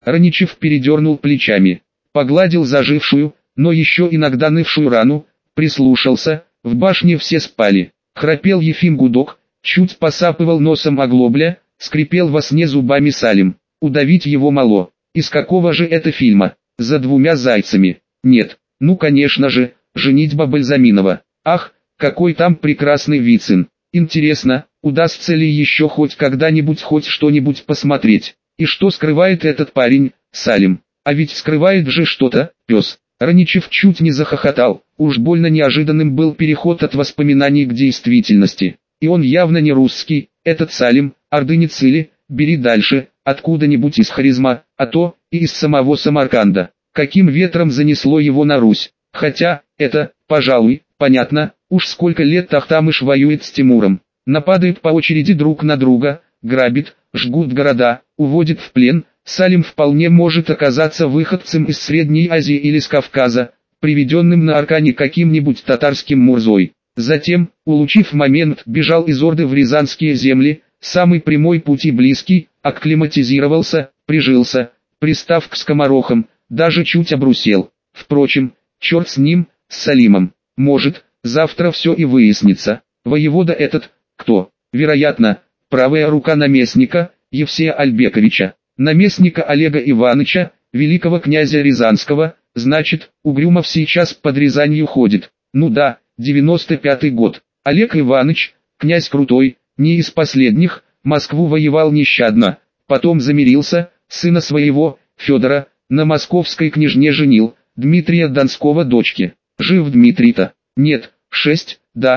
Раничев передернул плечами, погладил зажившую, но еще иногда нывшую рану, прислушался. В башне все спали. Храпел Ефим Гудок, чуть посапывал носом Оглобля, скрипел во сне зубами Салим. Удавить его мало. Из какого же это фильма? «За двумя зайцами». Нет, ну конечно же, «Женитьба Бальзаминова». Ах, какой там прекрасный Вицин. Интересно, удастся ли еще хоть когда-нибудь хоть что-нибудь посмотреть. И что скрывает этот парень, Салим? А ведь скрывает же что-то, пес. Раничев чуть не захохотал, уж больно неожиданным был переход от воспоминаний к действительности. И он явно не русский, этот Салим, ордынец или, бери дальше, откуда-нибудь из Хорезма, а то, и из самого Самарканда. Каким ветром занесло его на Русь? Хотя, это, пожалуй, понятно, уж сколько лет Тохтамыш воюет с Тимуром. Нападают по очереди друг на друга, грабит, жгут города, уводит в плен. Салим вполне может оказаться выходцем из Средней Азии или с Кавказа, приведенным на Аркане каким-нибудь татарским Мурзой. Затем, улучив момент, бежал из Орды в Рязанские земли, самый прямой путь и близкий, акклиматизировался, прижился, пристав к скоморохам, даже чуть обрусел. Впрочем, черт с ним, с Салимом. Может, завтра все и выяснится. Воевода этот, кто? Вероятно, правая рука наместника, Евсея Альбековича. Наместника Олега Иваныча, великого князя Рязанского, значит, Угрюмов сейчас под Рязанью ходит. Ну да, 95-й год. Олег Иваныч, князь крутой, не из последних, Москву воевал нещадно, потом замирился, сына своего, Федора, на московской княжне женил, Дмитрия Донского дочки. Жив Дмитрий-то? Нет, 6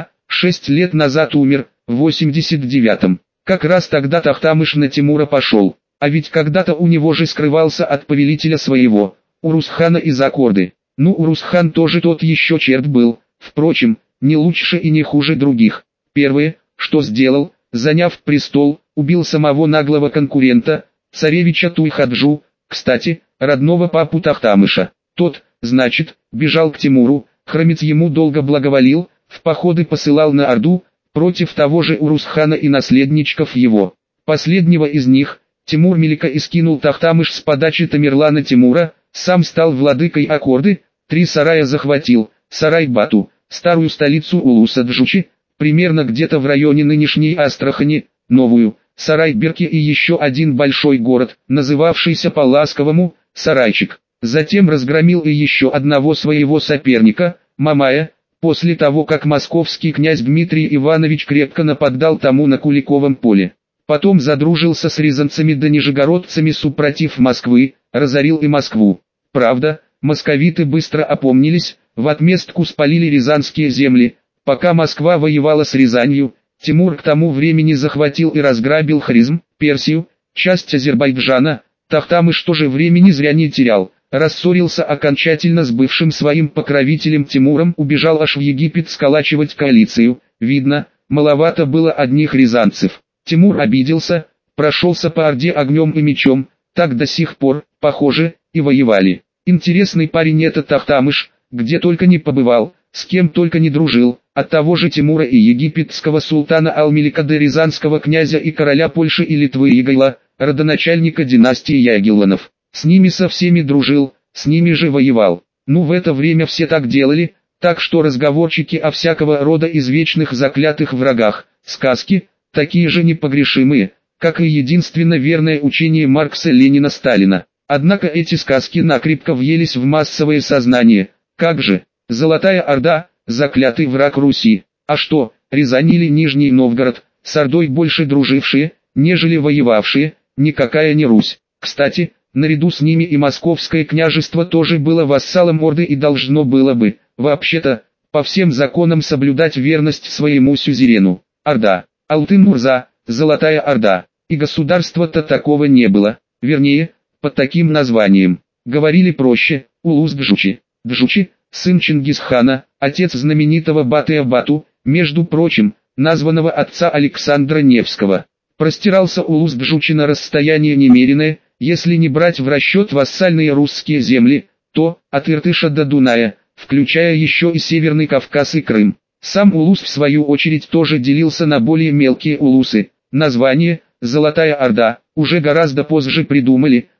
лет назад умер, в 89-м. Как раз тогда Тохтамыш на Тимура пошел. А ведь когда-то у него же скрывался от повелителя своего, Урус-хана из Аккорды. Ну, Урус-хан тоже тот еще черт был, впрочем, не лучше и не хуже других. Первое, что сделал, заняв престол, убил самого наглого конкурента, царевича Туйхаджу, кстати, родного папу Тохтамыша. Тот, значит, бежал к Тимуру, хромец ему долго благоволил, в походы посылал на Орду, против того же Урус-хана и наследничков его. Последнего из них, Тимур Мелика искинул Тохтамыш с подачи Тамерлана Тимура, сам стал владыкой Аккорды, 3 сарая захватил, Сарай-Бату, старую столицу Улуса-Джучи, примерно где-то в районе нынешней Астрахани, новую, Сарай-Берки и еще один большой город, называвшийся по-ласковому, Сарайчик. Затем разгромил и еще одного своего соперника, Мамая, после того как московский князь Дмитрий Иванович крепко нападал тому на Куликовом поле. Потом задружился с рязанцами да нижегородцами супротив Москвы, разорил и Москву. Правда, московиты быстро опомнились, в отместку спалили рязанские земли. Пока Москва воевала с Рязанью, Тимур к тому времени захватил и разграбил Хорезм, Персию, часть Азербайджана. Тохтамыш тоже времени зря не терял, рассорился окончательно с бывшим своим покровителем Тимуром, убежал аж в Египет сколачивать коалицию. Видно, маловато было одних рязанцев. Тимур обиделся, прошелся по Орде огнем и мечом, так до сих пор, похоже, и воевали. Интересный парень этот Тохтамыш, где только не побывал, с кем только не дружил, от того же Тимура и египетского султана Алмелика до рязанского князя и короля Польши и Литвы Игайла, родоначальника династии Ягеллонов. С ними со всеми дружил, с ними же воевал. Ну в это время все так делали, так что разговорчики о всякого рода извечных заклятых врагах, сказки, такие же непогрешимые, как и единственно верное учение Маркса Ленина Сталина. Однако эти сказки накрепко въелись в массовое сознание. Как же, Золотая Орда, заклятый враг Руси. А что, Рязань или Нижний Новгород, с Ордой больше дружившие, нежели воевавшие, никакая не Русь. Кстати, наряду с ними и Московское княжество тоже было вассалом Орды и должно было бы, вообще-то, по всем законам соблюдать верность своему сюзерену. Орда, Алтын-Мурза, Золотая Орда, и государства-то такого не было, вернее, под таким названием. Говорили проще, Улус-Джучи. Джучи, сын Чингисхана, отец знаменитого Батыя-Бату, между прочим, названного отца Александра Невского. Простирался Улус-Джучи на расстояние немереное, если не брать в расчет вассальные русские земли, то, от Иртыша до Дуная, включая еще и Северный Кавказ и Крым. Сам Улус в свою очередь тоже делился на более мелкие улусы. Название «Золотая Орда» уже гораздо позже придумали,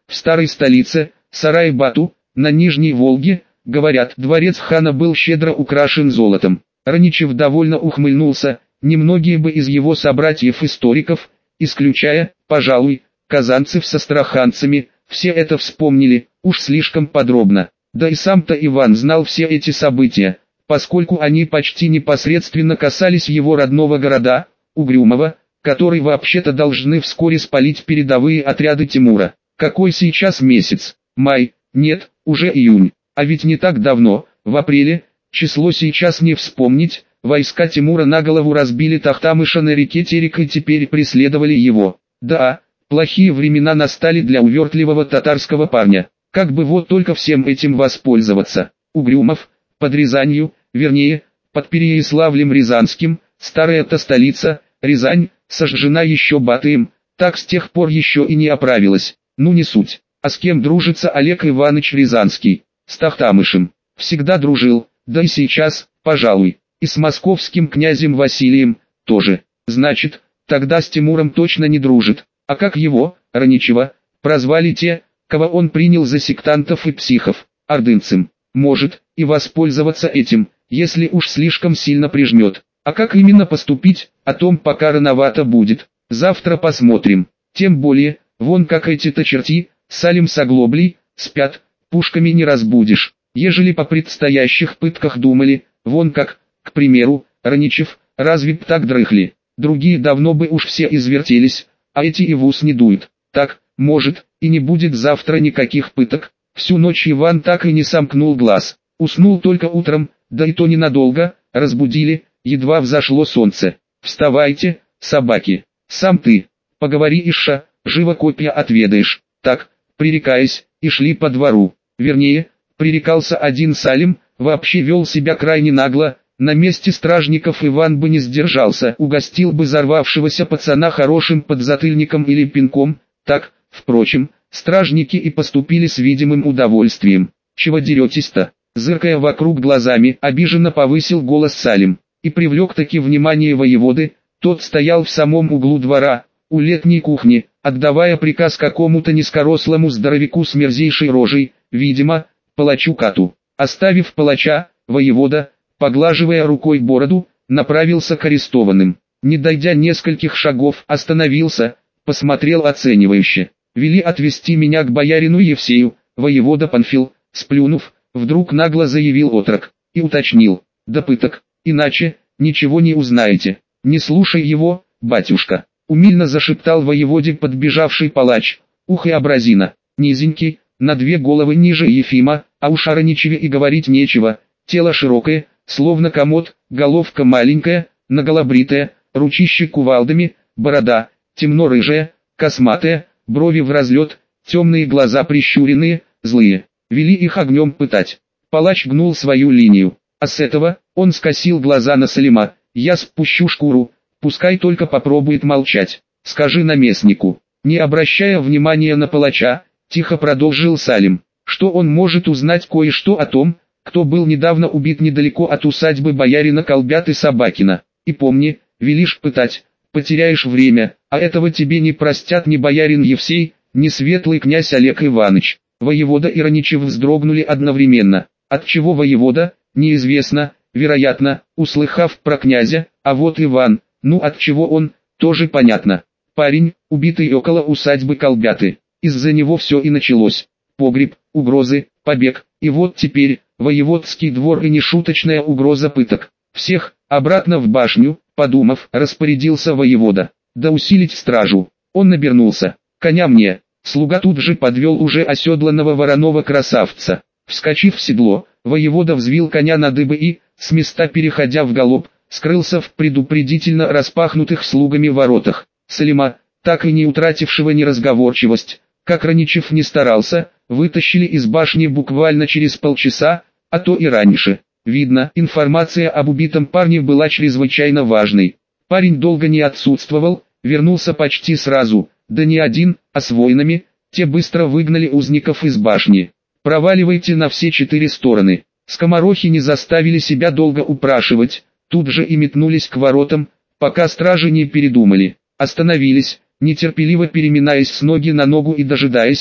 в старой столице, Сарай-Бату, на Нижней Волге, говорят, дворец хана был щедро украшен золотом. Раничев довольно ухмыльнулся, немногие бы из его собратьев-историков, исключая, пожалуй, казанцев с астраханцами, все это вспомнили, уж слишком подробно. Да и сам-то Иван знал все эти события, поскольку они почти непосредственно касались его родного города, Угрюмова, который вообще-то должны вскоре спалить передовые отряды Тимура. Какой сейчас месяц? Май? Нет, уже июнь. А ведь не так давно, в апреле, число сейчас не вспомнить, войска Тимура на голову разбили Тохтамыша на реке Терек и теперь преследовали его. Да, плохие времена настали для увертливого татарского парня. Как бы вот только всем этим воспользоваться. Угрюмов, под Рязанью, вернее, под Переяславлем Рязанским, старая-то столица, Рязань, сожжена еще Батыем, так с тех пор еще и не оправилась. Ну не суть. А с кем дружится Олег Иванович Рязанский? С Тохтамышем. Всегда дружил, да и сейчас, пожалуй. И с московским князем Василием, тоже. Значит, тогда с Тимуром точно не дружит. А как его, Раничева, прозвали те, кого он принял за сектантов и психов, ордынцем? Может, и воспользоваться этим, если уж слишком сильно прижмет. А как именно поступить, о том пока рановато будет. Завтра посмотрим. Тем более, вон как эти-то черти, Салим с Оглоблей, спят, пушками не разбудишь. Ежели по предстоящих пытках думали, вон как, к примеру, Раничев, разве б так дрыхли? Другие давно бы уж все извертелись, а эти и в ус не дуют. Так, может, и не будет завтра никаких пыток. Всю ночь Иван так и не сомкнул глаз. Уснул только утром, да и то ненадолго, разбудили, едва взошло солнце. «Вставайте, собаки! Сам ты! Поговори, Иша, живо копья отведаешь!» Так, пререкаясь, и шли по двору. Вернее, пререкался один Салим, вообще вел себя крайне нагло. На месте стражников Иван бы не сдержался, угостил бы взорвавшегося пацана хорошим подзатыльником или пинком. Так, впрочем, стражники и поступили с видимым удовольствием. «Чего деретесь-то?» Зыркая вокруг глазами, обиженно повысил голос Салим. И привлек-таки внимание воеводы. Тот стоял в самом углу двора, у летней кухни, отдавая приказ какому-то низкорослому здоровяку с мерзейшей рожей, видимо, палачу Кату. Оставив палача, воевода, поглаживая рукой бороду, направился к арестованным. Не дойдя нескольких шагов, остановился, посмотрел оценивающе. «Вели отвести меня к боярину Евсею», воевода Панфил, сплюнув, вдруг нагло заявил отрок, и уточнил: «До пыток, иначе, ничего не узнаете». «Не слушай его, батюшка», умильно зашептал воеводе подбежавший палач, ух и образина, низенький, на 2 головы ниже Ефима, а уж о Раничеве и говорить нечего, тело широкое, словно комод, головка маленькая, наголобритая, ручище кувалдами, борода, темно-рыжая, косматая, брови в разлет, темные глаза прищуренные, злые. Вели их огнем пытать. Палач гнул свою линию, а с этого, он скосил глаза на Салима: «Я спущу шкуру, пускай только попробует молчать. Скажи наместнику». Не обращая внимания на палача, тихо продолжил Салим, что он может узнать кое-что о том, кто был недавно убит недалеко от усадьбы боярина Колбяты Собакина. И помни, велишь пытать, потеряешь время, а этого тебе не простят ни боярин Евсей, ни светлый князь Олег Иванович. Воевода и Раничев вздрогнули одновременно. Отчего воевода, неизвестно, вероятно, услыхав про князя, а вот Иван, ну отчего он, тоже понятно. Парень, убитый около усадьбы Колбяты. Из-за него все и началось. Погреб, угрозы, побег, и вот теперь, воеводский двор и нешуточная угроза пыток. Всех, обратно в башню, подумав, распорядился воевода. Да усилить стражу. Он набернулся. «Коня мне!» Слуга тут же подвел уже оседланного вороного красавца. Вскочив в седло, воевода взвил коня на дыбы и, с места переходя в галоп, скрылся в предупредительно распахнутых слугами воротах. Салима, так и не утратившего неразговорчивость, как Раничев не старался, вытащили из башни буквально через полчаса, а то и раньше. Видно, информация об убитом парне была чрезвычайно важной. Парень долго не отсутствовал, вернулся почти сразу, да не один, а с воинами. Те быстро выгнали узников из башни. «Проваливайте на все 4 стороны». Скоморохи не заставили себя долго упрашивать, тут же и метнулись к воротам, пока стражи не передумали. Остановились, нетерпеливо переминаясь с ноги на ногу и дожидаясь,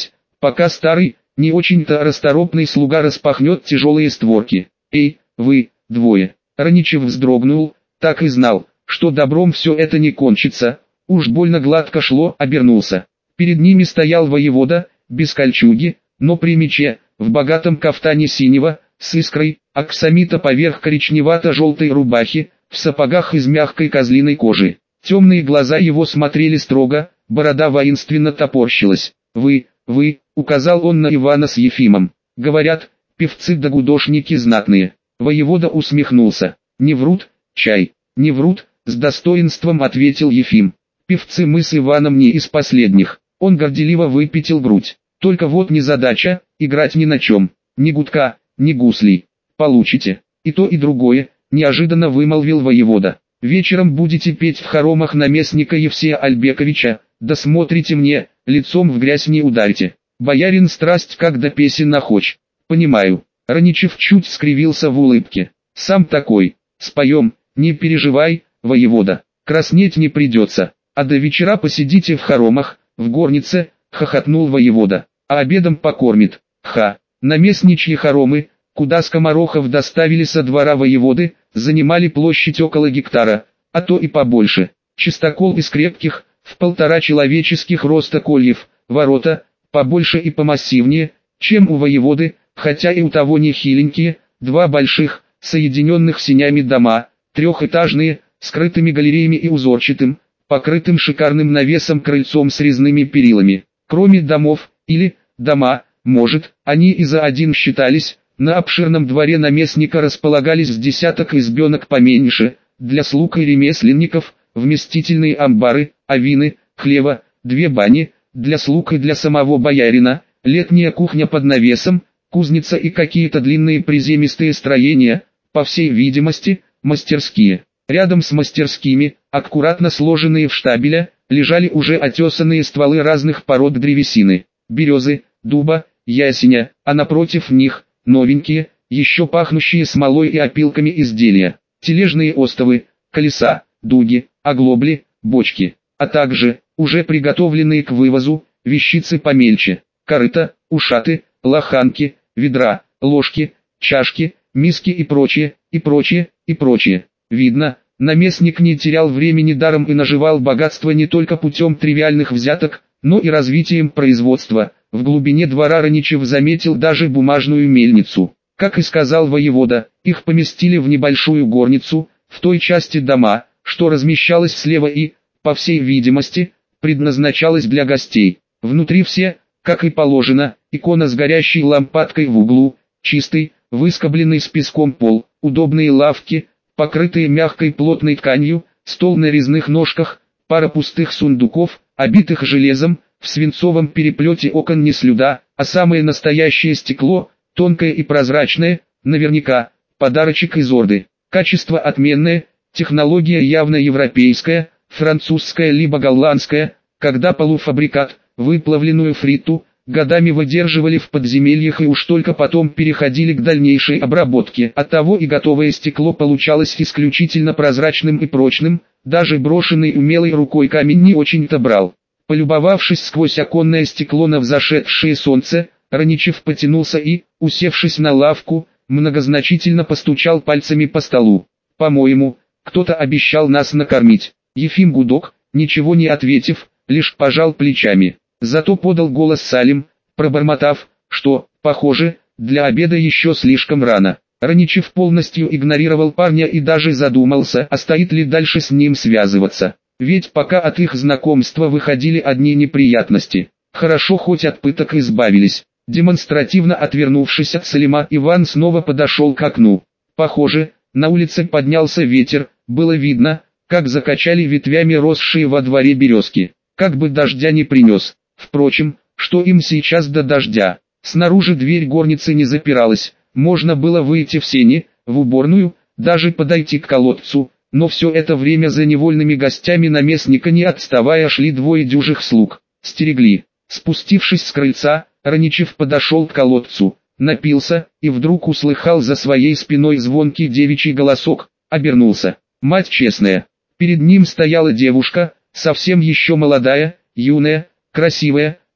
пока старый, не очень-то расторопный слуга распахнет тяжелые створки. «Эй, вы, двое!» Раничев вздрогнул, так и знал, что добром все это не кончится, уж больно гладко шло, обернулся. Перед ними стоял воевода, без кольчуги, но при мече, в богатом кафтане синего, с искрой, аксамита поверх коричневато-желтой рубахи, в сапогах из мягкой козлиной кожи. Темные глаза его смотрели строго, борода воинственно топорщилась. «Вы», — указал он на Ивана с Ефимом. «Говорят, певцы да гудошники знатные». Воевода усмехнулся. «Не врут, чай, не врут», — с достоинством ответил Ефим. «Певцы мы с Иваном не из последних». Он горделиво выпятил грудь. «Только вот незадача, играть ни на чем. Ни гудка, ни гуслей. Получите. И то и другое», — неожиданно вымолвил воевода. «Вечером будете петь в хоромах наместника Евсея Альбековича, да смотрите мне, лицом в грязь не ударьте. Боярин страсть как до песен охоч». «Понимаю». Раничев чуть скривился в улыбке. «Сам такой. Споем, не переживай, воевода. Краснеть не придется. А до вечера посидите в хоромах, в горнице», — хохотнул воевода. «А обедом покормит». «Ха». Наместничьи хоромы, куда скоморохов доставили со двора воеводы, занимали площадь около гектара, а то и побольше. Чистокол из крепких, в 1,5 человеческих роста кольев, ворота, побольше и помассивнее, чем у воеводы, хотя и у того не хиленькие, 2 больших, соединенных сенями дома, 3-этажные, скрытыми галереями и узорчатым, покрытым шикарным навесом крыльцом с резными перилами. Кроме домов, или дома, может, они и за один считались, на обширном дворе наместника располагались с десяток избенок поменьше, для слуг и ремесленников, вместительные амбары, авины, хлева, 2 бани, для слуг и для самого боярина, летняя кухня под навесом, кузница и какие-то длинные приземистые строения, по всей видимости, мастерские. Рядом с мастерскими, аккуратно сложенные в штабеля, лежали уже отесанные стволы разных пород древесины, березы, дуба, ясеня, а напротив них, новенькие, еще пахнущие смолой и опилками изделия, тележные остовы, колеса, дуги, оглобли, бочки, а также, уже приготовленные к вывозу, вещицы помельче, корыта, ушаты, лоханки, ведра, ложки, чашки, миски и прочее, и прочее, и прочее. Видно, наместник не терял времени даром и наживал богатство не только путем тривиальных взяток, но и развитием производства. В глубине двора Раничев заметил даже бумажную мельницу. Как и сказал воевода, их поместили в небольшую горницу, в той части дома, что размещалась слева и, по всей видимости, предназначалась для гостей. Внутри все, как и положено, икона с горящей лампадкой в углу, чистый, выскобленный с песком пол, удобные лавки, покрытые мягкой плотной тканью, стол на резных ножках, пара пустых сундуков, обитых железом, в свинцовом переплете окон не слюда, а самое настоящее стекло, тонкое и прозрачное, наверняка, подарочек из Орды. Качество отменное, технология явно европейская, французская либо голландская, когда полуфабрикат, выплавленную фриту, годами выдерживали в подземельях и уж только потом переходили к дальнейшей обработке. Оттого и готовое стекло получалось исключительно прозрачным и прочным, даже брошенный умелой рукой камень не очень-то брал. Полюбовавшись сквозь оконное стекло на взошедшее солнце, Раничев потянулся и, усевшись на лавку, многозначительно постучал пальцами по столу. «По-моему, кто-то обещал нас накормить». Ефим Гудок, ничего не ответив, лишь пожал плечами. Зато подал голос Салим, пробормотав, что, похоже, для обеда еще слишком рано. Раничев полностью игнорировал парня и даже задумался, а стоит ли дальше с ним связываться. Ведь пока от их знакомства выходили одни неприятности. Хорошо хоть от пыток избавились. Демонстративно отвернувшись от Салима, Иван снова подошел к окну. Похоже, на улице поднялся ветер, было видно, как закачали ветвями росшие во дворе березки. Как бы дождя не принес. Впрочем, что им сейчас до дождя? Снаружи дверь горницы не запиралась, можно было выйти в сени, в уборную, даже подойти к колодцу, но все это время за невольными гостями наместника не отставая шли 2 дюжих слуг, стерегли. Спустившись с крыльца, Раничев подошел к колодцу, напился, и вдруг услыхал за своей спиной звонкий девичий голосок, обернулся. Мать честная. Перед ним стояла девушка, совсем еще молодая, юная, красивая,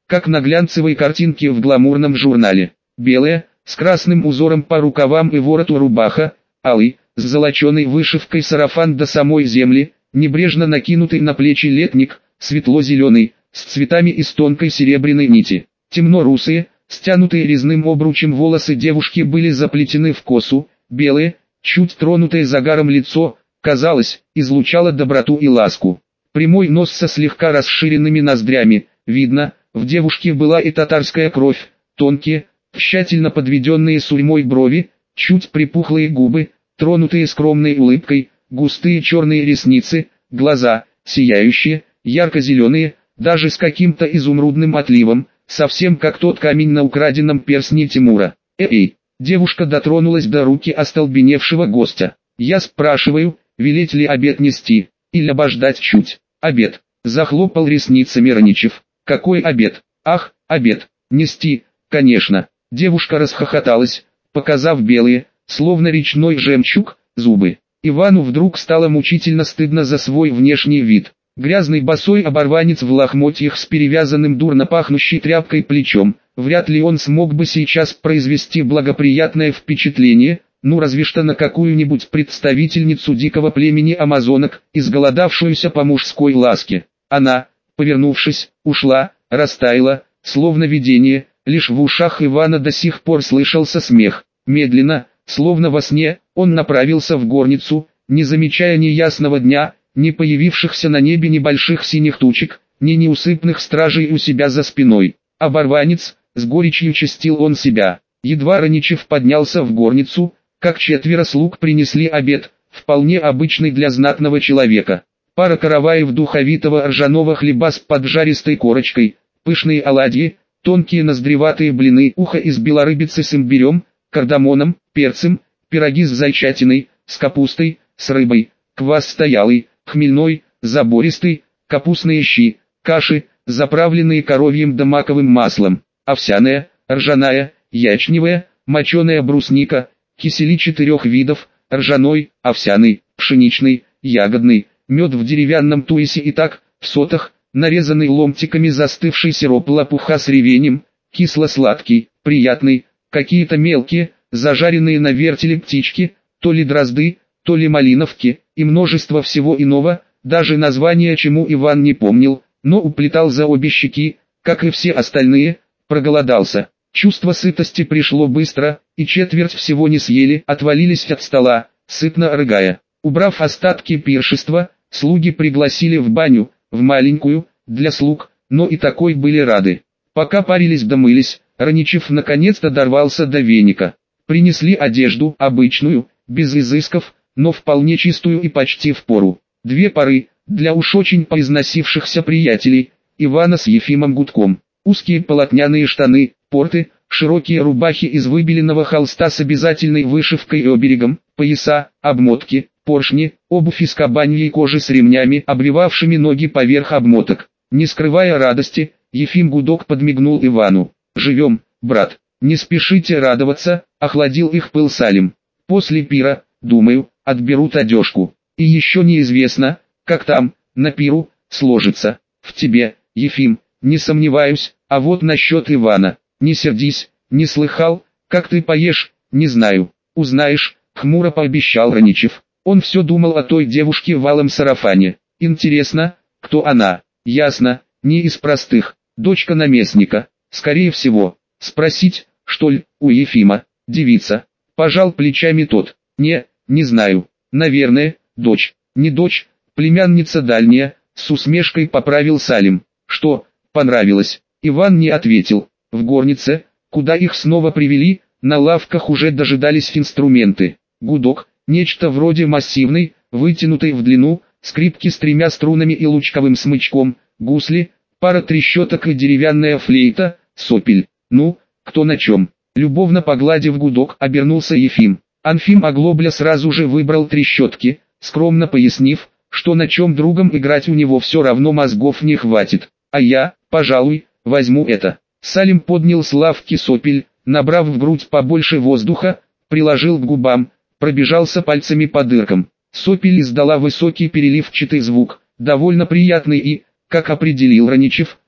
как на глянцевой картинке в гламурном журнале. Белая, с красным узором по рукавам и вороту рубаха, алый, с золоченой вышивкой сарафан до самой земли, небрежно накинутый на плечи летник, светло-зеленый, с цветами из тонкой серебряной нити. Темно-русые, стянутые резным обручем волосы девушки были заплетены в косу, белые, чуть тронутое загаром лицо, казалось, излучало доброту и ласку. Прямой нос со слегка расширенными ноздрями, видно, в девушке была и татарская кровь, тонкие, тщательно подведенные сурьмой брови, чуть припухлые губы, тронутые скромной улыбкой, густые черные ресницы, глаза, сияющие, ярко-зеленые, даже с каким-то изумрудным отливом, совсем как тот камень на украденном перстне Тимура. «Эй!» Девушка дотронулась до руки остолбеневшего гостя. «Я спрашиваю, велеть ли обед нести, или обождать чуть?» «Обед!» Захлопал ресницами Раничев. «Какой обед? Ах, обед! Нести, конечно!» Девушка расхохоталась, показав белые, словно речной жемчуг, зубы. Ивану вдруг стало мучительно стыдно за свой внешний вид. Грязный босой оборванец в лохмотьях с перевязанным дурно пахнущей тряпкой плечом, вряд ли он смог бы сейчас произвести благоприятное впечатление, ну разве что на какую-нибудь представительницу дикого племени амазонок, изголодавшуюся по мужской ласке. Она, повернувшись, ушла, растаяла, словно видение, лишь в ушах Ивана до сих пор слышался смех. Медленно, словно во сне, он направился в горницу, не замечая ни ясного дня, ни появившихся на небе небольших синих тучек, ни неусыпных стражей у себя за спиной. Оборванец, с горечью частил он себя. Едва Раничев поднялся в горницу, как 4 слуг принесли обед, вполне обычный для знатного человека. Пара караваев духовитого ржаного хлеба с поджаристой корочкой, пышные оладьи, тонкие ноздреватые блины, ухо из белорыбицы с имбирем, кардамоном, перцем, пироги с зайчатиной, с капустой, с рыбой, квас стоялый, хмельной, забористый, капустные щи, каши, заправленные коровьим да маковым маслом, овсяная, ржаная, ячневая, моченая брусника, кисели 4 видов, ржаной, овсяный, пшеничный, ягодный, мед в деревянном туисе и так, в сотах, нарезанный ломтиками застывший сироп лопуха с ревенем, кисло-сладкий, приятный, какие-то мелкие, зажаренные на вертеле птички, то ли дрозды, то ли малиновки, и множество всего иного, даже названия чему Иван не помнил, но уплетал за обе щеки, как и все остальные, проголодался. Чувство сытости пришло быстро, и 1/4 всего не съели, отвалились от стола, сытно рыгая. Убрав остатки пиршества, слуги пригласили в баню, в маленькую, для слуг, но и такой были рады. Пока парились да мылись, Раничев наконец-то дорвался до веника. Принесли одежду, обычную, без изысков, но вполне чистую и почти впору. 2 пары, для уж очень поизносившихся приятелей, Ивана с Ефимом Гудком. Узкие полотняные штаны, порты, широкие рубахи из выбеленного холста с обязательной вышивкой и оберегом, пояса, обмотки, поршни, обувь из кабаньей кожи с ремнями, обвивавшими ноги поверх обмоток. Не скрывая радости, Ефим Гудок подмигнул Ивану. «Живем, брат, не спешите радоваться», — охладил их пыл Салим. «После пира, думаю, отберут одежку. И еще неизвестно, как там, на пиру, сложится. В тебе, Ефим, не сомневаюсь, а вот насчет Ивана, не сердись, не слыхал, как ты поешь, не знаю, узнаешь», — хмуро пообещал Раничев. Он все думал о той девушке в алом сарафане. Интересно, кто она? Ясно, не из простых, дочка наместника, скорее всего. Спросить, что ли, у Ефима, девица? Пожал плечами тот. Не знаю, наверное, дочь, не дочь, племянница дальняя, с усмешкой поправил Салим. Что, понравилось? Иван не ответил. В горнице, куда их снова привели, на лавках уже дожидались инструменты. Гудок, нечто вроде массивной, вытянутой в длину, скрипки с 3 струнами и лучковым смычком, гусли, пара трещоток и деревянная флейта, сопель. Ну, кто на чем? Любовно погладив гудок, обернулся Ефим. Анфим Оглобля сразу же выбрал трещотки, скромно пояснив, что на чем другом играть у него все равно мозгов не хватит. А я, пожалуй, возьму это. Салим поднял с лавки сопель, набрав в грудь побольше воздуха, приложил к губам, пробежался пальцами по дыркам. Сопель издала высокий переливчатый звук, довольно приятный и, как определил Раничев,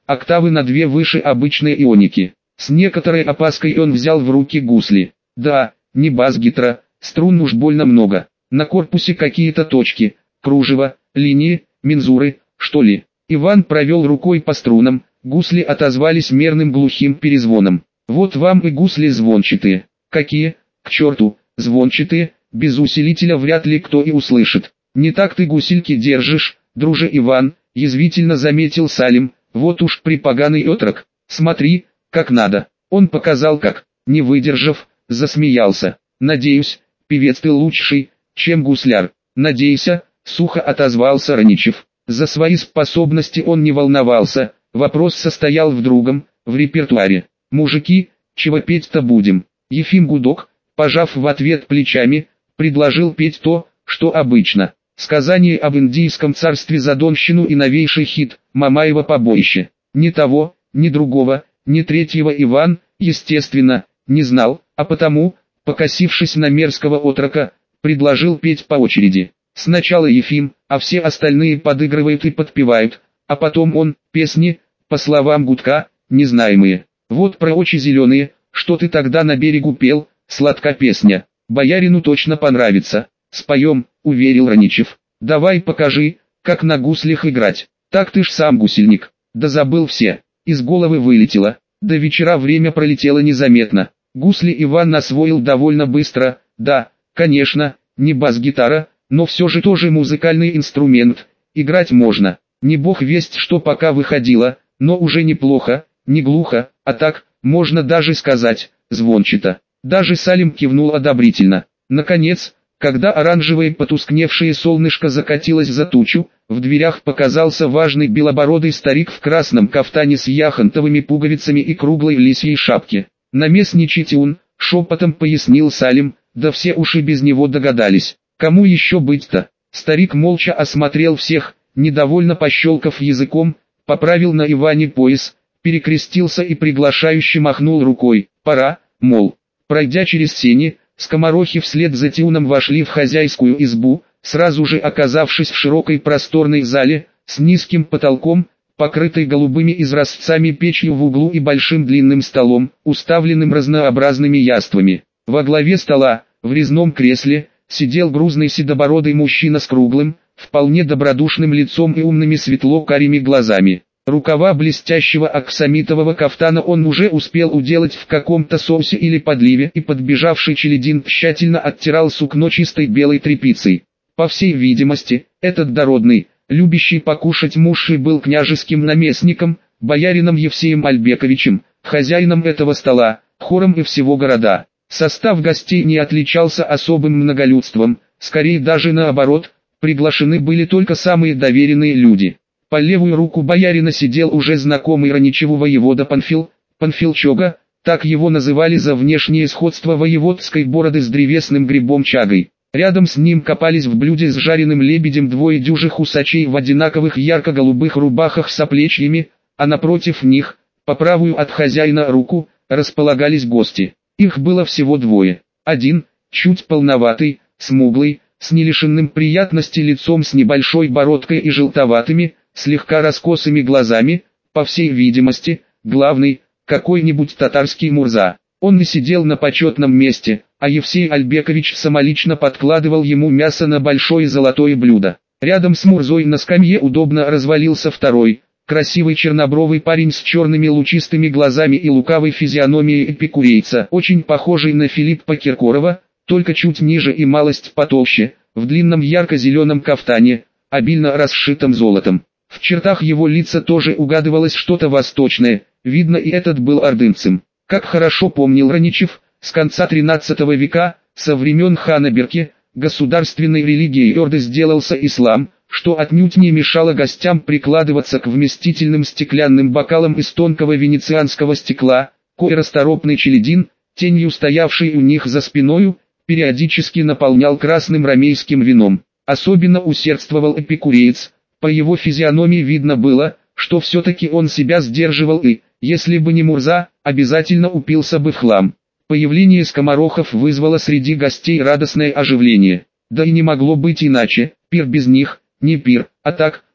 октавы на 2 выше обычной ионики. С некоторой опаской он взял в руки гусли. Да, не бас-гитара, струн уж больно много. На корпусе какие-то точки, кружево, линии, мензуры, что ли. Иван провел рукой по струнам, гусли отозвались мерным глухим перезвоном. Вот вам и гусли звончатые. Какие, к черту, звончатые, без усилителя вряд ли кто и услышит. Не так ты гусельки держишь, друже Иван, язвительно заметил Салим, вот уж припоганый отрок. Смотри, как надо. Он показал как, не выдержав, засмеялся. Надеюсь, певец ты лучший, чем гусляр. Надейся, сухо отозвался Раничев. За свои способности он не волновался, вопрос состоял в другом, в репертуаре. Мужики, чего петь-то будем? Ефим Гудок, пожав в ответ плечами, предложил петь то, что обычно. Сказание об индийском царстве за Донщину и новейший хит «Мамаево побоище». Ни того, ни другого, ни третьего Иван, естественно, не знал, а потому, покосившись на мерзкого отрока, предложил петь по очереди. Сначала Ефим, а все остальные подыгрывают и подпевают, а потом он, песни, по словам Гудка, незнаемые. Вот про очи зеленые, что ты тогда на берегу пел, сладка песня. Боярину точно понравится. Споем, уверил Раничев. Давай покажи, как на гуслях играть. Так ты ж сам гусельник. Да забыл все. Из головы вылетело. До вечера время пролетело незаметно. Гусли Иван освоил довольно быстро. Да, конечно, не бас-гитара, но все же тоже музыкальный инструмент. Играть можно. Не бог весть что пока выходило, но уже неплохо, не глухо, а так, можно даже сказать, звончато. Даже Салим кивнул одобрительно. Наконец, когда оранжевое потускневшее солнышко закатилось за тучу, в дверях показался важный белобородый старик в красном кафтане с яхонтовыми пуговицами и круглой лисьей шапке. «Наместничайте он», — шепотом пояснил Салим, да все уши без него догадались. Кому еще быть-то? Старик молча осмотрел всех, недовольно пощелкав языком, поправил на Иване пояс, перекрестился и приглашающе махнул рукой. Пора, мол. Пройдя через сени, скоморохи вслед за Тиуном вошли в хозяйскую избу, сразу же оказавшись в широкой просторной зале, с низким потолком, покрытой голубыми изразцами печью в углу и большим длинным столом, уставленным разнообразными яствами. Во главе стола, в резном кресле, сидел грузный седобородый мужчина с круглым, вполне добродушным лицом и умными светло-карими глазами. Рукава блестящего аксамитового кафтана он уже успел уделать в каком-то соусе или подливе, и подбежавший челядин тщательно оттирал сукно чистой белой тряпицей. По всей видимости, этот дородный, любящий покушать муж и был княжеским наместником, боярином Евсеем Альбековичем, хозяином этого стола, хором и всего города. Состав гостей не отличался особым многолюдством, скорее даже наоборот, приглашены были только самые доверенные люди. По левую руку боярина сидел уже знакомый Раничеву воевода Панфил, Панфилчога, так его называли за внешнее сходство воеводской бороды с древесным грибом чагой. Рядом с ним копались в блюде с жареным лебедем двое дюжих усачей в одинаковых ярко-голубых рубахах с оплечьями, а напротив них, по правую от хозяина руку, располагались гости. Их было всего двое. Один, чуть полноватый, смуглый, с нелишенным приятности лицом с небольшой бородкой и желтоватыми, слегка раскосыми глазами, по всей видимости, главный, какой-нибудь татарский мурза. Он не сидел на почетном месте, а Евсей Альбекович самолично подкладывал ему мясо на большое золотое блюдо. Рядом с мурзой на скамье удобно развалился второй, красивый чернобровый парень с черными лучистыми глазами и лукавой физиономией эпикурейца, очень похожий на Филиппа Киркорова, только чуть ниже и малость потолще, в длинном ярко-зеленом кафтане, обильно расшитом золотом. В чертах его лица тоже угадывалось что-то восточное, видно и этот был ордынцем. Как хорошо помнил Раничев, с конца XIII века, со времен хана Берке, государственной религией Орды сделался ислам, что отнюдь не мешало гостям прикладываться к вместительным стеклянным бокалам из тонкого венецианского стекла, кое расторопный челядин, тенью стоявший у них за спиною, периодически наполнял красным ромейским вином. Особенно усердствовал эпикуреец, по его физиономии видно было, что все-таки он себя сдерживал и, если бы не Мурза, обязательно упился бы в хлам. Появление скоморохов вызвало среди гостей радостное оживление. Да и не могло быть иначе, пир без них, не пир, а так,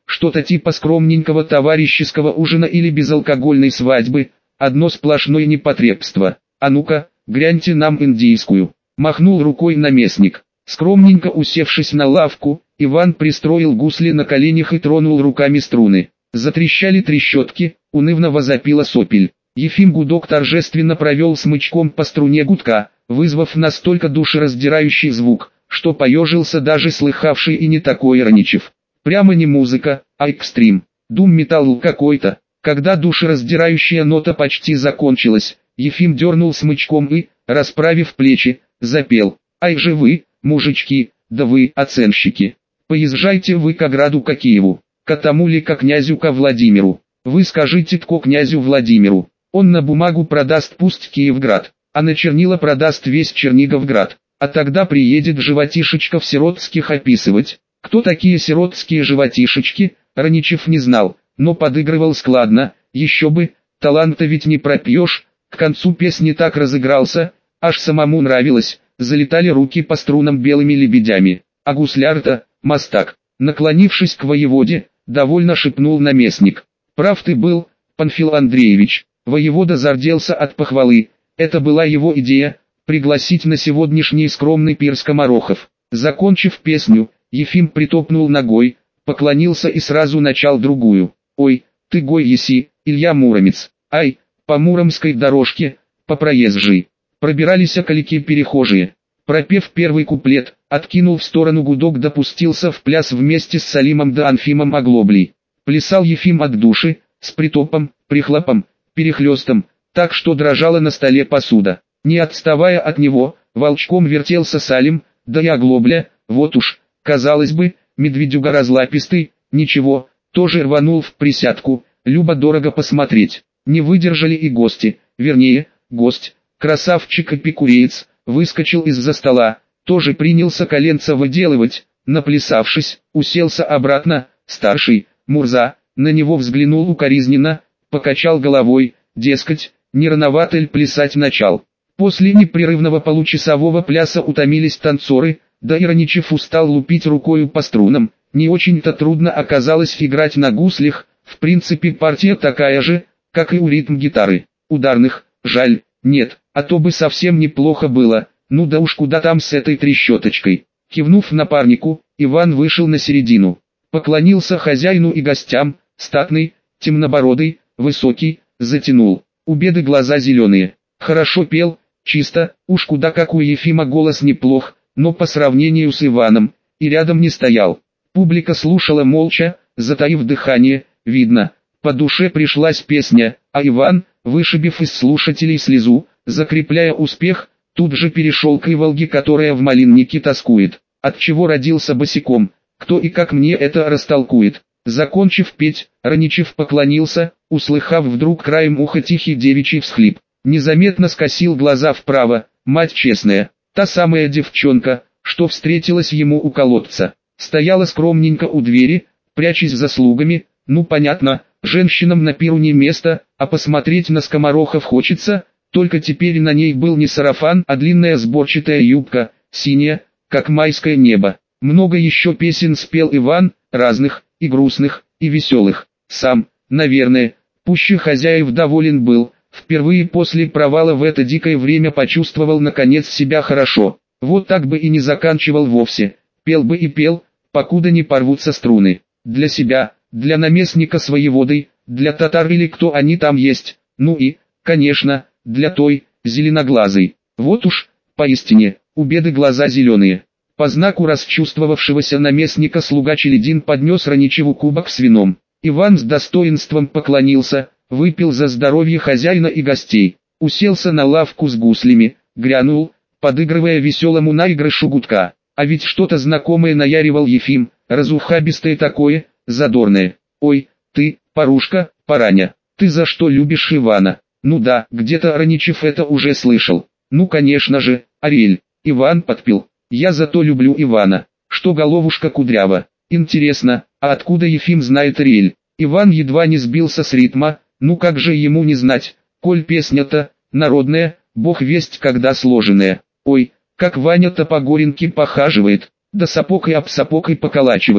что-то типа скромненького товарищеского ужина или безалкогольной свадьбы, одно сплошное непотребство. А ну-ка, гляньте нам индийскую. Махнул рукой наместник. Скромненько усевшись на лавку, Иван пристроил гусли на коленях и тронул руками струны. Затрещали трещотки, унывно возопила сопель. Ефим Гудок торжественно провел смычком по струне гудка, вызвав настолько душераздирающий звук, что поежился даже слыхавший и не такой Раничев. Прямо не музыка, а экстрим. Дум-металл какой-то. Когда душераздирающая нота почти закончилась, Ефим дернул смычком и, расправив плечи, запел. «Ай же вы, мужички, да вы, оценщики! Поезжайте вы к ограду к Киеву, к тому ли ко князю-ка Владимиру. Вы скажите-тко князю Владимиру, он на бумагу продаст пусть Киевград, а на чернила продаст весь Черниговград, а тогда приедет животишечков сиротских описывать». Кто такие сиротские животишечки, Раничев не знал, но подыгрывал складно, еще бы, таланта ведь не пропьешь. К концу песни так разыгрался, аж самому нравилось, залетали руки по струнам белыми лебедями. А гусляр-то, мастак, наклонившись к воеводе, довольно шепнул наместник. Прав ты был, Панфил Андреевич. Воевода зарделся от похвалы, это была его идея, пригласить на сегодняшний скромный пир скоморохов. Закончив песню, Ефим притопнул ногой, поклонился и сразу начал другую. «Ой, ты гой еси, Илья Муромец, ай, по Муромской дорожке, по проезжей». Пробирались околики-перехожие. Пропев первый куплет, откинул в сторону гудок, допустился в пляс вместе с Салимом да Анфимом Оглоблей. Плясал Ефим от души, с притопом, прихлопом, перехлестом, так что дрожала на столе посуда. Не отставая от него, волчком вертелся Салим, да и Оглобля, вот уж, казалось бы, медведюга разлапистый, ничего, тоже рванул в присядку, любо-дорого посмотреть. Не выдержали и гости, вернее, гость, красавчик-эпикуреец, выскочил из-за стола, тоже принялся коленца выделывать, наплясавшись, уселся обратно. Старший, Мурза, на него взглянул укоризненно, покачал головой, дескать, не рановато ль плясать начал. После непрерывного получасового пляса утомились танцоры, да и Раничев устал лупить рукою по струнам. Не очень-то трудно оказалось играть на гуслях, в принципе партия такая же, как и у ритм-гитары. Ударных, жаль, нет, а то бы совсем неплохо было, ну да уж куда там с этой трещоточкой. Кивнув напарнику, Иван вышел на середину. Поклонился хозяину и гостям, статный, темнобородый, высокий, затянул. У беды глаза зеленые. Хорошо пел, чисто, уж куда как у Ефима голос неплох, но по сравнению с Иваном, и рядом не стоял. Публика слушала молча, затаив дыхание, видно, по душе пришлась песня, а Иван, вышибив из слушателей слезу, закрепляя успех, тут же перешел к Иволге, которая в малиннике тоскует. Отчего родился босиком, кто и как мне это растолкует. Закончив петь, Раничев поклонился, услыхав вдруг краем уха тихий девичий всхлип. Незаметно скосил глаза вправо, мать честная, та самая девчонка, что встретилась ему у колодца. Стояла скромненько у двери, прячась за слугами, ну понятно, женщинам на пиру не место, а посмотреть на скоморохов хочется, только теперь на ней был не сарафан, а длинная сборчатая юбка, синяя, как майское небо. Много еще песен спел Иван, разных, и грустных, и веселых. Сам, наверное, пуще хозяев доволен был, впервые после провала в это дикое время почувствовал наконец себя хорошо. Вот так бы и не заканчивал вовсе, пел бы и пел, покуда не порвутся струны. Для себя, для наместника с воеводой, для татар или кто они там есть, ну и, конечно, для той, зеленоглазой. Вот уж, поистине, у беды глаза зеленые. По знаку расчувствовавшегося наместника слуга Челядин поднес Раничеву кубок с вином. Иван с достоинством поклонился, выпил за здоровье хозяина и гостей, уселся на лавку с гуслями, грянул, подыгрывая веселому наигрышу гудка. А ведь что-то знакомое наяривал Ефим, разухабистое такое, задорное. «Ой, ты, Парушка, Параня, ты за что любишь Ивана?» Ну да, где-то Раничев это уже слышал. Ну конечно же, Ариэль. Иван подпил. Я зато люблю Ивана, что головушка кудрява. Интересно, а откуда Ефим знает Ариэль? Иван едва не сбился с ритма, ну как же ему не знать, коль песня-то, народная, бог весть когда сложенная. Ой, как Ваня-то по горенке похаживает, да сапог и об сапог и поколачивает.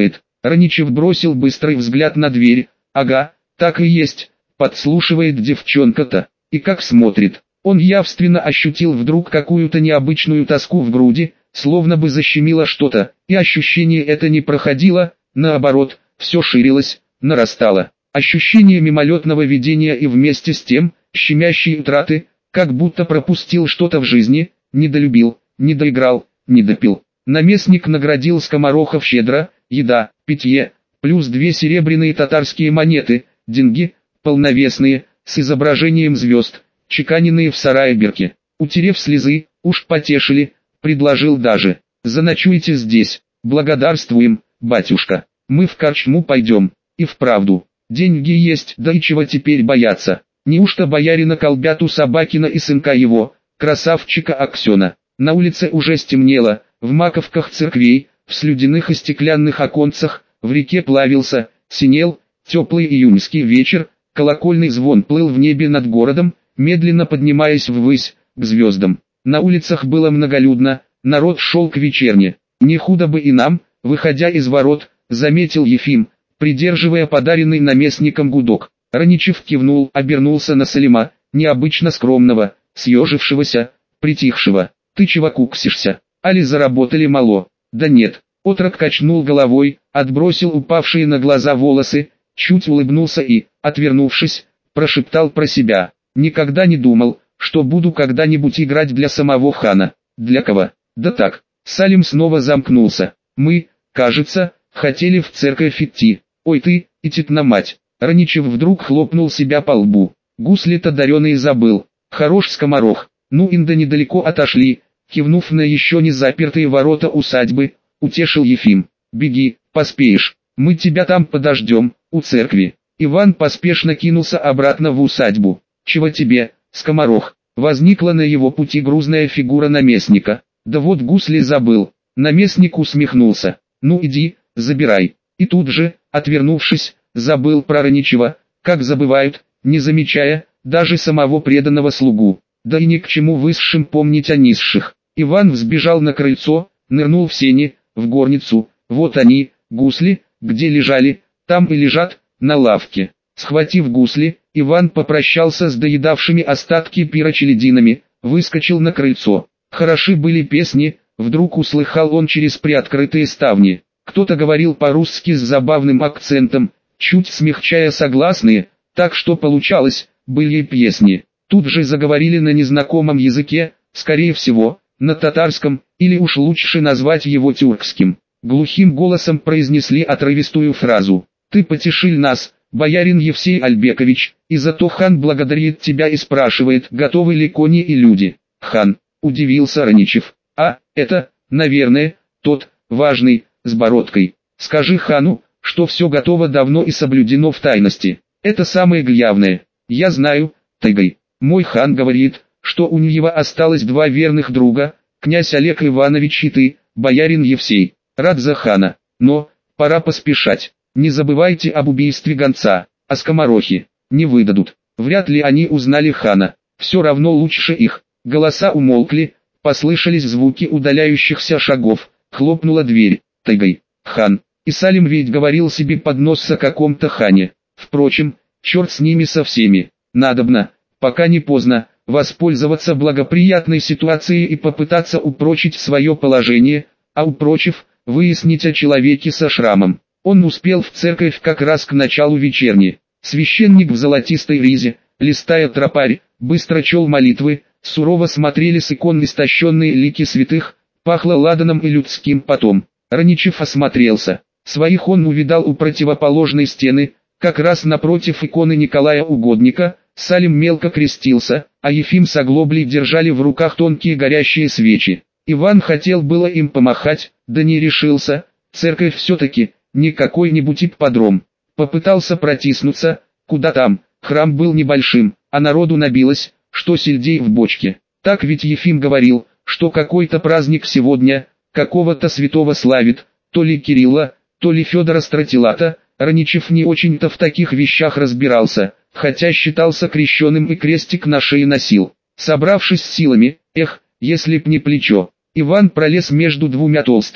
Раничев бросил быстрый взгляд на дверь. Ага, так и есть, подслушивает девчонка-то. И как смотрит. Он явственно ощутил вдруг какую-то необычную тоску в груди, словно бы защемило что-то, и ощущение это не проходило, наоборот, все ширилось, нарастало. Ощущение мимолетного видения и вместе с тем, щемящей утраты, как будто пропустил что-то в жизни, недолюбил, недоиграл, недопил. Наместник наградил скоморохов щедро, еда, питье, плюс 2 серебряные татарские монеты, деньги, полновесные, с изображением звезд, чеканенные в сарае бирки. Утерев слезы, уж потешили, предложил даже: «Заночуйте здесь, благодарствуем, батюшка, мы в корчму пойдем». И вправду, деньги есть, да и чего теперь бояться? Неужто боярина Колбяту Собакина и сынка его, красавчика Аксена? На улице уже стемнело, в маковках церквей, в слюдяных и стеклянных оконцах, в реке плавился, синел, теплый июньский вечер, колокольный звон плыл в небе над городом, медленно поднимаясь ввысь, к звездам. На улицах было многолюдно, народ шел к вечерне. «Не худо бы и нам», выходя из ворот, заметил Ефим, придерживая подаренный наместником гудок. Раничев кивнул, обернулся на Салима, необычно скромного, съежившегося, притихшего. «Ты чего куксишься? Али заработали мало?» «Да нет». Отрок качнул головой, отбросил упавшие на глаза волосы, чуть улыбнулся и, отвернувшись, прошептал про себя: «Никогда не думал, что буду когда-нибудь играть для самого хана». «Для кого?» «Да так». Салим снова замкнулся. «Мы, кажется, хотели в церковь идти». «Ой ты, идти-то мать». Раничев вдруг хлопнул себя по лбу. Гусли-то дареный забыл. Хорош скоморох. Ну инда недалеко отошли. Кивнув на еще не запертые ворота усадьбы, утешил Ефим. «Беги, поспеешь. Мы тебя там подождем, у церкви». Иван поспешно кинулся обратно в усадьбу. «Чего тебе, скоморох?» Возникла на его пути грузная фигура наместника. «Да вот гусли забыл». Наместник усмехнулся. «Ну иди, забирай». И тут же, отвернувшись, забыл про Раничева, как забывают, не замечая, даже самого преданного слугу. Да и ни к чему высшим помнить о низших. Иван взбежал на крыльцо, нырнул в сени, в горницу. Вот они, гусли, где лежали, там и лежат, на лавке. Схватив гусли, Иван попрощался с доедавшими остатки пира челядинами, выскочил на крыльцо. Хороши были песни, вдруг услыхал он через приоткрытые ставни. Кто-то говорил по-русски с забавным акцентом, чуть смягчая согласные, так что получалось, были песни. Тут же заговорили на незнакомом языке, скорее всего, на татарском, или уж лучше назвать его тюркским. Глухим голосом произнесли отрывистую фразу: «Ты потешил нас, боярин Евсей Альбекович, и за то хан благодарит тебя и спрашивает, готовы ли кони и люди». «Хан», удивился Раничев. «А, это, наверное, тот, важный, с бородкой. Скажи хану, что все готово давно и соблюдено в тайности. Это самое главное. Я знаю, тайгой. Мой хан говорит, что у него осталось 2 верных друга, князь Олег Иванович и ты, боярин Евсей. Рад за хана, но, пора поспешать. Не забывайте об убийстве гонца, а скоморохи не выдадут. Вряд ли они узнали хана. Все равно лучше их». Голоса умолкли, послышались звуки удаляющихся шагов, хлопнула дверь. «Тайгой, хан». И Салим ведь говорил себе под нос о каком-то хане. Впрочем, черт с ними со всеми. Надобно, пока не поздно, воспользоваться благоприятной ситуацией и попытаться упрочить свое положение, а упрочив, выяснить о человеке со шрамом. Он успел в церковь как раз к началу вечерни. Священник в золотистой ризе, листая тропарь, быстро чел молитвы, сурово смотрели с икон истощенные лики святых, пахло ладаном и людским потом. Раничев осмотрелся. Своих он увидал у противоположной стены, как раз напротив иконы Николая Угодника. Салим мелко крестился, а Ефим с Оглоблей держали в руках тонкие горящие свечи. Иван хотел было им помахать, да не решился. Церковь все-таки, не какой-нибудь ипподром. Попытался протиснуться, куда там, храм был небольшим, а народу набилось, что сельдей в бочке. Так ведь Ефим говорил, что какой-то праздник сегодня, какого-то святого славит, то ли Кирилла, то ли Федора Стратилата. Раничев не очень-то в таких вещах разбирался, хотя считался крещеным и крестик на шее носил. Собравшись с силами, если б не плечо, Иван пролез между 2 толстыми,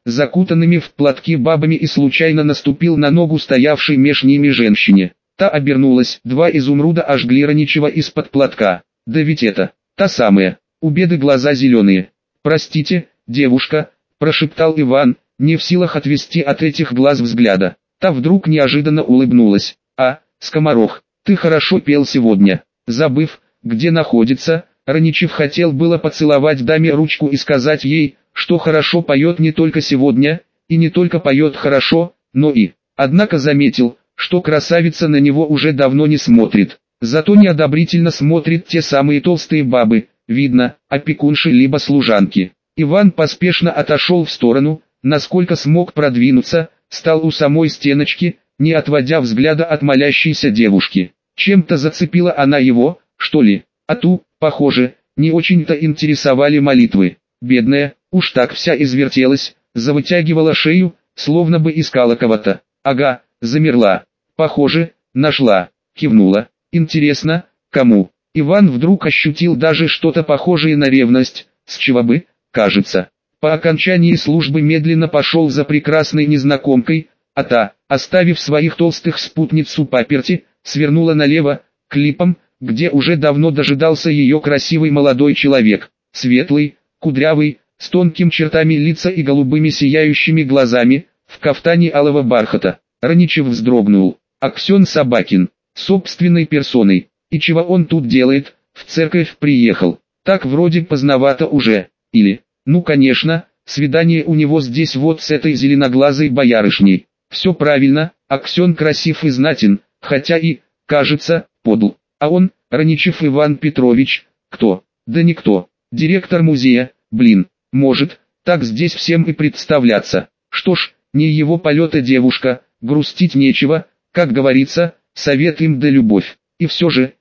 закутанными в платки бабами и случайно наступил на ногу стоявшей меж ними женщине. Та обернулась, 2 изумруда ожгли Раничева из-под платка. Да ведь это, та самая, у беды глаза зеленые. «Простите, девушка», – прошептал Иван, не в силах отвести от этих глаз взгляда. Та вдруг неожиданно улыбнулась. «А, скоморох, ты хорошо пел сегодня». Забыв, где находится, Раничев хотел было поцеловать даме ручку и сказать ей, что хорошо поет не только сегодня, и не только поет хорошо, но и... Однако заметил, что красавица на него уже давно не смотрит. Зато неодобрительно смотрят те самые толстые бабы, видно, опекунши либо служанки. Иван поспешно отошел в сторону, насколько смог продвинуться, стал у самой стеночки, не отводя взгляда от молящейся девушки. Чем-то зацепила она его, что ли, а ту, похоже, не очень-то интересовали молитвы. Бедная, уж так вся извертелась, завытягивала шею, словно бы искала кого-то. Ага, замерла. Похоже, нашла, кивнула. Интересно, кому? Иван вдруг ощутил даже что-то похожее на ревность, с чего бы, кажется. По окончании службы медленно пошел за прекрасной незнакомкой, а та, оставив своих толстых спутниц у паперти, свернула налево, к липам, где уже давно дожидался ее красивый молодой человек. Светлый, кудрявый, с тонкими чертами лица и голубыми сияющими глазами, в кафтане алого бархата. Раничев вздрогнул. Аксен Собакин, собственной персоной. И чего он тут делает? В церковь приехал. Так вроде поздновато уже. Или, ну конечно, свидание у него здесь вот с этой зеленоглазой боярышней. Все правильно, Аксен красив и знатен, хотя и, кажется, подл. А он, Раничев Иван Петрович, кто? Да никто. Директор музея, блин, может, так здесь всем и представляться. Что ж, не его полета девушка, грустить нечего, как говорится, совет им да любовь. И все же,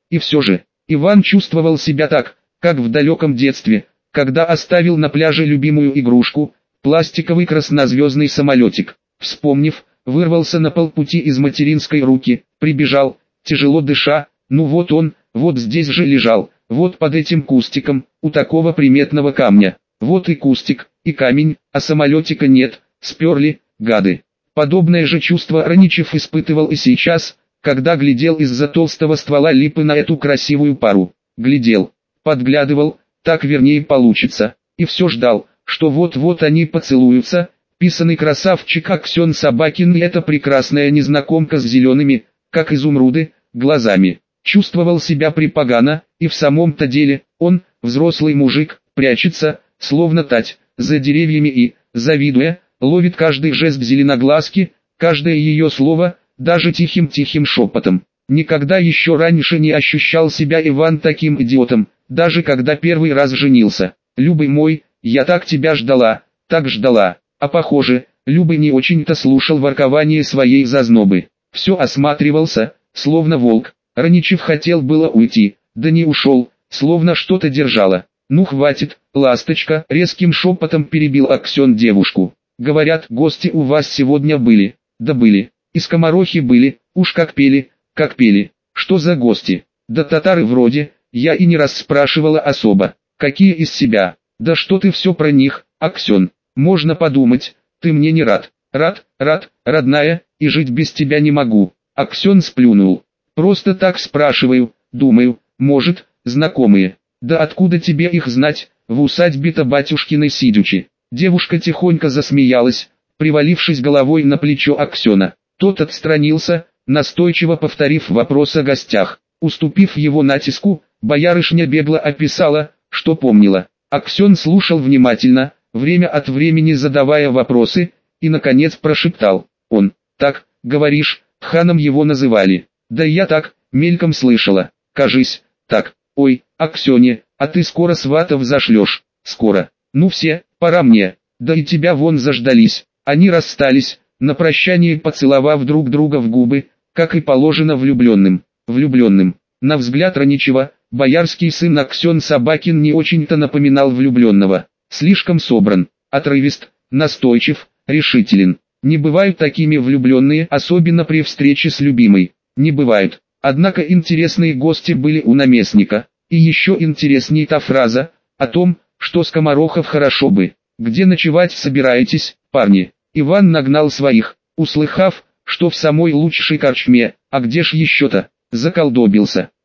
Иван чувствовал себя так, как в далеком детстве, когда оставил на пляже любимую игрушку, пластиковый краснозвездный самолетик. Вспомнив, вырвался на полпути из материнской руки, прибежал, тяжело дыша, ну вот он, вот здесь же лежал, вот под этим кустиком, у такого приметного камня. Вот и кустик, и камень, а самолетика нет, сперли, гады. Подобное же чувство Раничев испытывал и сейчас, когда глядел из-за толстого ствола липы на эту красивую пару. Глядел, подглядывал, так вернее получится, и все ждал, что вот-вот они поцелуются. Писаный красавчик Аксен Собакин и эта прекрасная незнакомка с зелеными, как изумруды, глазами. Чувствовал себя припогано, и в самом-то деле, он, взрослый мужик, прячется, словно тать, за деревьями и, завидуя, ловит каждый жест зеленоглазки, каждое ее слово, даже тихим-тихим шепотом. Никогда еще раньше не ощущал себя Иван таким идиотом, даже когда первый раз женился. «Любый мой, я так тебя ждала, так ждала». А похоже, Любый не очень-то слушал воркование своей зазнобы. Все осматривался, словно волк. Раничев хотел было уйти, да не ушел, словно что-то держало. «Ну хватит, ласточка», — резким шепотом перебил Аксен девушку. «Говорят, гости у вас сегодня были». «Да были. И скоморохи были, уж как пели, как пели». «Что за гости?» «Да татары вроде, я и не раз спрашивала особо. Какие из себя?» «Да что ты все про них, Аксен? Можно подумать, ты мне не рад». «Рад, родная, и жить без тебя не могу». Аксен сплюнул. «Просто так спрашиваю, думаю, может, знакомые». «Да откуда тебе их знать, в усадьбе-то батюшкиной сидячи?» Девушка тихонько засмеялась, привалившись головой на плечо Аксена. Тот отстранился, настойчиво повторив вопрос о гостях. Уступив его натиску, боярышня бегло описала, что помнила. Аксен слушал внимательно, время от времени задавая вопросы, и наконец прошептал. «Он, так, говоришь, ханом его называли?» «Да я так, мельком слышала, кажись, так. Ой, Аксене, а ты скоро сватов зашлешь?» «Скоро. Ну все, пора мне. Да и тебя вон заждались». Они расстались, на прощание поцеловав друг друга в губы, как и положено влюбленным. На взгляд Раничева, боярский сын Аксен Собакин не очень-то напоминал влюбленного. Слишком собран, отрывист, настойчив, решителен. Не бывают такими влюбленные, особенно при встрече с любимой. Не бывают. Однако интересные гости были у наместника. И еще интересней та фраза, о том, что скоморохов хорошо бы Где ночевать собираетесь, парни? Иван нагнал своих, услыхав, что в самой лучшей корчме, а где ж еще-то, заколдобился.